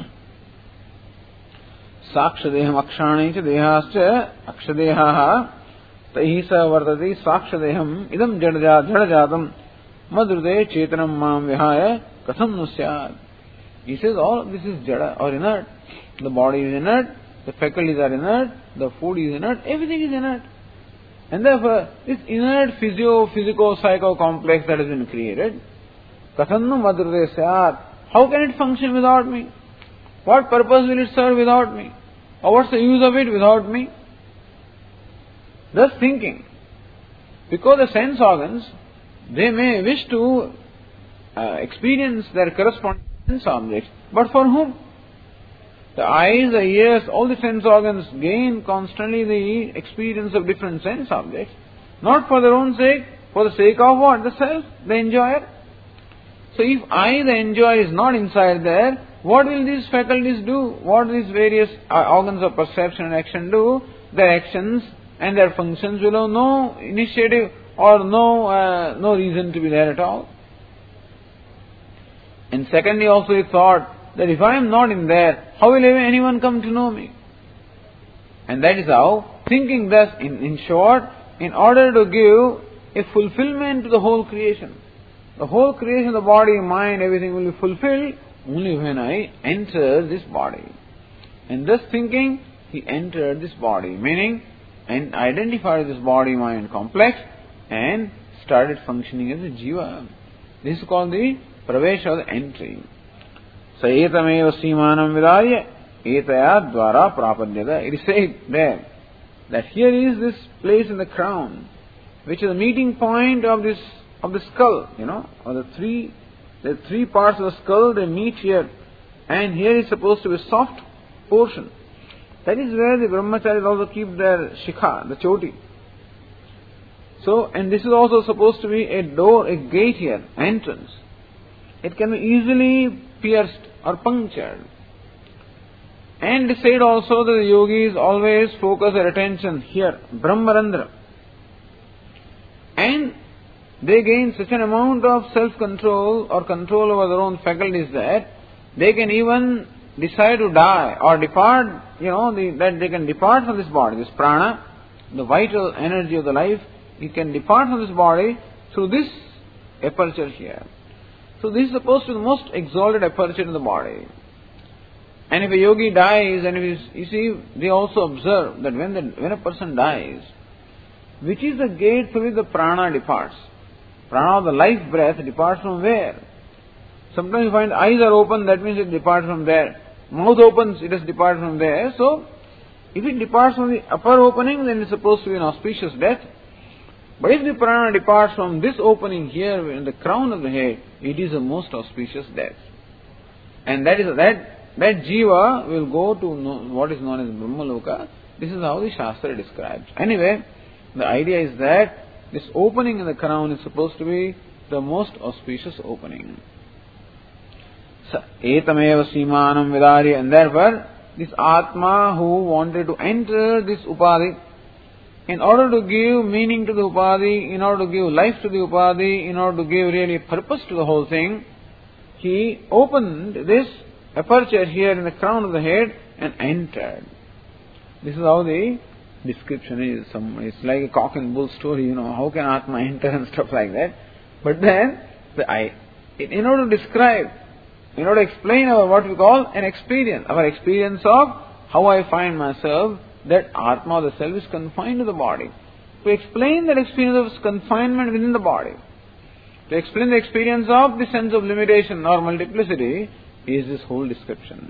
Sakshadeham akshane cha dehascha akshadehaha tahi sa vartati sakshadeham idam jadajatam madrute chetanam mam vihaya katham nu syad. He says all this is jada or inert. The body is inert, the faculties are inert, the food is inert, everything is inert. And therefore, this inert physio, physico, psycho complex that has been created, kathannu madrute syat, how can it function without me? What purpose will it serve without me? Or what's the use of it without me? Thus thinking. Because the sense organs, they may wish to uh, experience their corresponding sense objects. But for whom? The eyes, the ears, all the sense organs gain constantly the experience of different sense objects. Not for their own sake, for the sake of what? The self, the enjoyer. So if I, the enjoyer, is not inside there, what will these faculties do? What these various organs of perception and action do? Their actions and their functions will have no initiative or no uh, no reason to be there at all. And secondly also he thought that if I am not in there, how will anyone come to know me? And that is how, thinking thus, in, in short, in order to give a fulfillment to the whole creation, the whole creation, the body, mind, everything will be fulfilled only when I enter this body. And thus thinking, he entered this body, meaning, and identified this body, mind complex, and started functioning as a jiva. This is called the pravesha, the entry. Sayetameva simanam vidarya etaya dvara prapadyada. It is said there that here is this place in the crown, which is the meeting point of this of the skull, you know, or the three the three parts of the skull, they meet here, and here is supposed to be a soft portion. That is where the brahmacharis also keep their shikha, the choti. So, and this is also supposed to be a door, a gate here, entrance. It can be easily pierced or punctured. And it is said also that the yogis always focus their attention here, Brahmarandra. And they gain such an amount of self-control or control over their own faculties that they can even decide to die or depart, you know, the, that they can depart from this body, this prana, the vital energy of the life, it can depart from this body through this aperture here. So this is supposed to be the most exalted aperture in the body. And if a yogi dies, and if he, you see, they also observe that when, the, when a person dies, which is the gate through which the prana departs? Prana, the life breath, departs from where? Sometimes you find eyes are open, that means it departs from there. Mouth opens, it has departed from there. So, if it departs from the upper opening, then it is supposed to be an auspicious death. But if the prana departs from this opening here, in the crown of the head, it is a most auspicious death. And that is that that jiva will go to what is known as Brahmaloka. This is how the Shastra describes. Anyway, the idea is that this opening in the crown is supposed to be the most auspicious opening. Etameva simanam vidarya, and therefore this Atma who wanted to enter this Upadhi, in order to give meaning to the Upadhi, in order to give life to the Upadhi, in order to give really purpose to the whole thing, he opened this aperture here in the crown of the head and entered. This is how the description is. Some, it's like a cock and bull story, you know, how can Atma enter and stuff like that. But then, the, I, in order to describe, in order to explain our what we call an experience, our experience of how I find myself, that Atma, the self, is confined to the body. To explain that experience of confinement within the body, to explain the experience of the sense of limitation or multiplicity, is this whole description.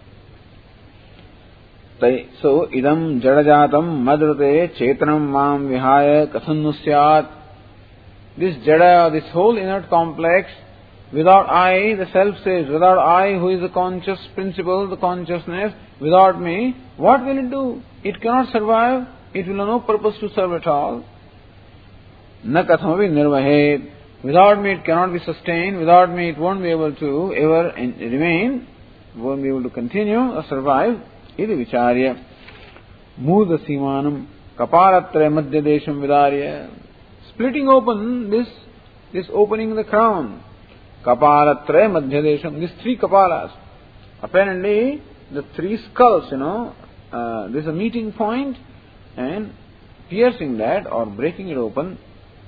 So, idam jadajatam madrute chetanam mam vihaya kathannu syat. this jada, this whole inert complex, without I, the self says, without I who is the conscious principle, the consciousness, without me, what will it do? It cannot survive, it will have no purpose to serve at all. Na kathamavi nirvahet. Without me it cannot be sustained, without me it won't be able to ever remain, won't be able to continue or survive. Iti vicharya. Mudha simanam kapalatraya madhya desham vidarya. Splitting open this, this opening the crown. Kapalatraya madhya desham. These three kapalas. Apparently, the three skulls, you know, uh, there's a meeting point, and piercing that or breaking it open,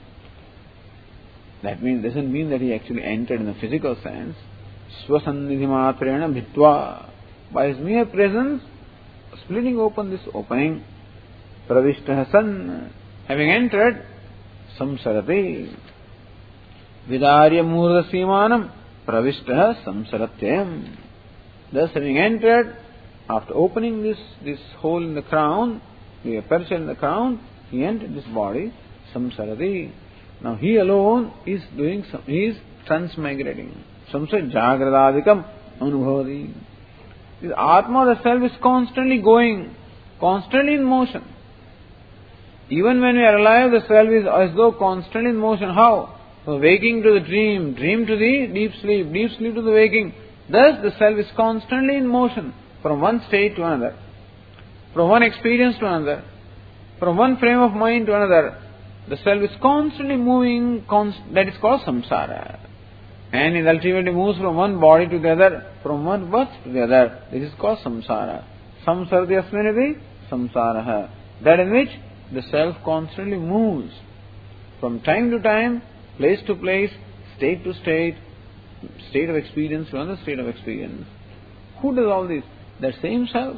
that means doesn't mean that he actually entered in a physical sense. Swasannidhi matrena bhitva. By his mere presence, splitting open this opening, pravishtaha san, having entered, samsarati. Vidarya murda simanam, pravishtaha samsaratyam. Thus having entered, after opening this, this hole in the crown, the aperture in the crown, he entered this body, samsarati. Now he alone is doing some, he is transmigrating. Some say jagradadikam anubhavati. This Atma, the self, is constantly going, constantly in motion. Even when we are alive, the self is as though constantly in motion. How? From waking to the dream, dream to the deep sleep, deep sleep to the waking. Thus the self is constantly in motion, from one state to another, from one experience to another, from one frame of mind to another. The self is constantly moving, const- that is called samsara. And it ultimately moves from one body to the other, from one birth to the other. This is called samsara. Samsarati asminiti samsaraha. That in which the self constantly moves from time to time, place to place, state to state, state of experience to another state of experience. Who does all this? That same self.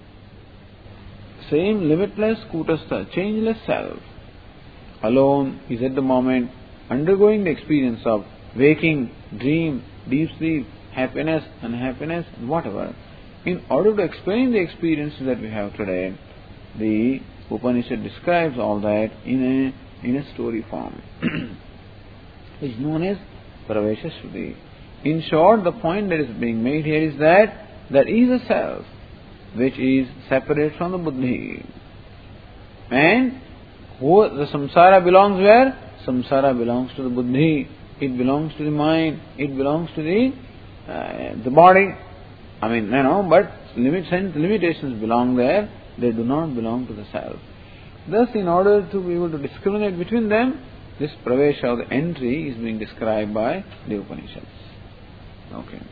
Same limitless, kutastha, changeless self. Alone is at the moment undergoing the experience of waking, dream, deep sleep, happiness, unhappiness, and whatever. In order to explain the experiences that we have today, the Upanishad describes all that in a, in a story form. It's known as Pravesha Shruti. In short, the point that is being made here is that there is a self which is separate from the buddhi. And who, the samsara belongs where? Samsara belongs to the buddhi. It belongs to the mind. It belongs to the uh, the body. I mean, you know, but limits and limitations belong there. They do not belong to the self. Thus, in order to be able to discriminate between them, this pravesha, or the entry, is being described by the Upanishads. Okay.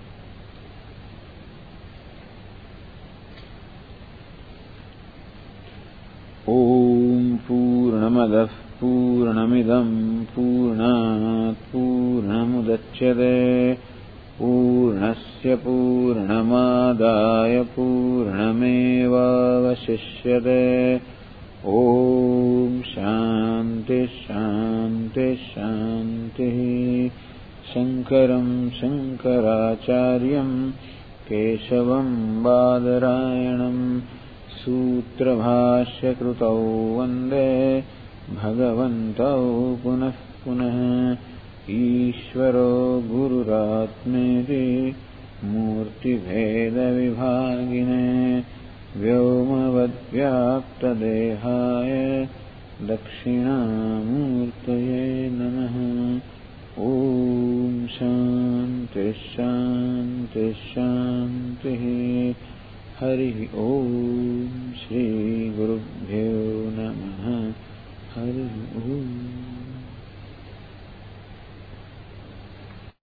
Om Purnamadah Purnamidam Purnat Purnamudachyate Purnasya Purnamadaya Purnameva Vashishyate. Om Shanti Shanti Shanti. Shankaram Shankaracharyam Keshavam Badarayanam Sutra Bhashya Krutau Vande Bhagavantau Punah Punah. Ishvaro Gururatmeti Murti Veda Vibhagine Vyomavad Vyapta Dehaya Dakshina Murtaye Namaha. Om Shanti Shanti Shanti. Hari Om Shri Gurubhyo Namaha. Hari Om.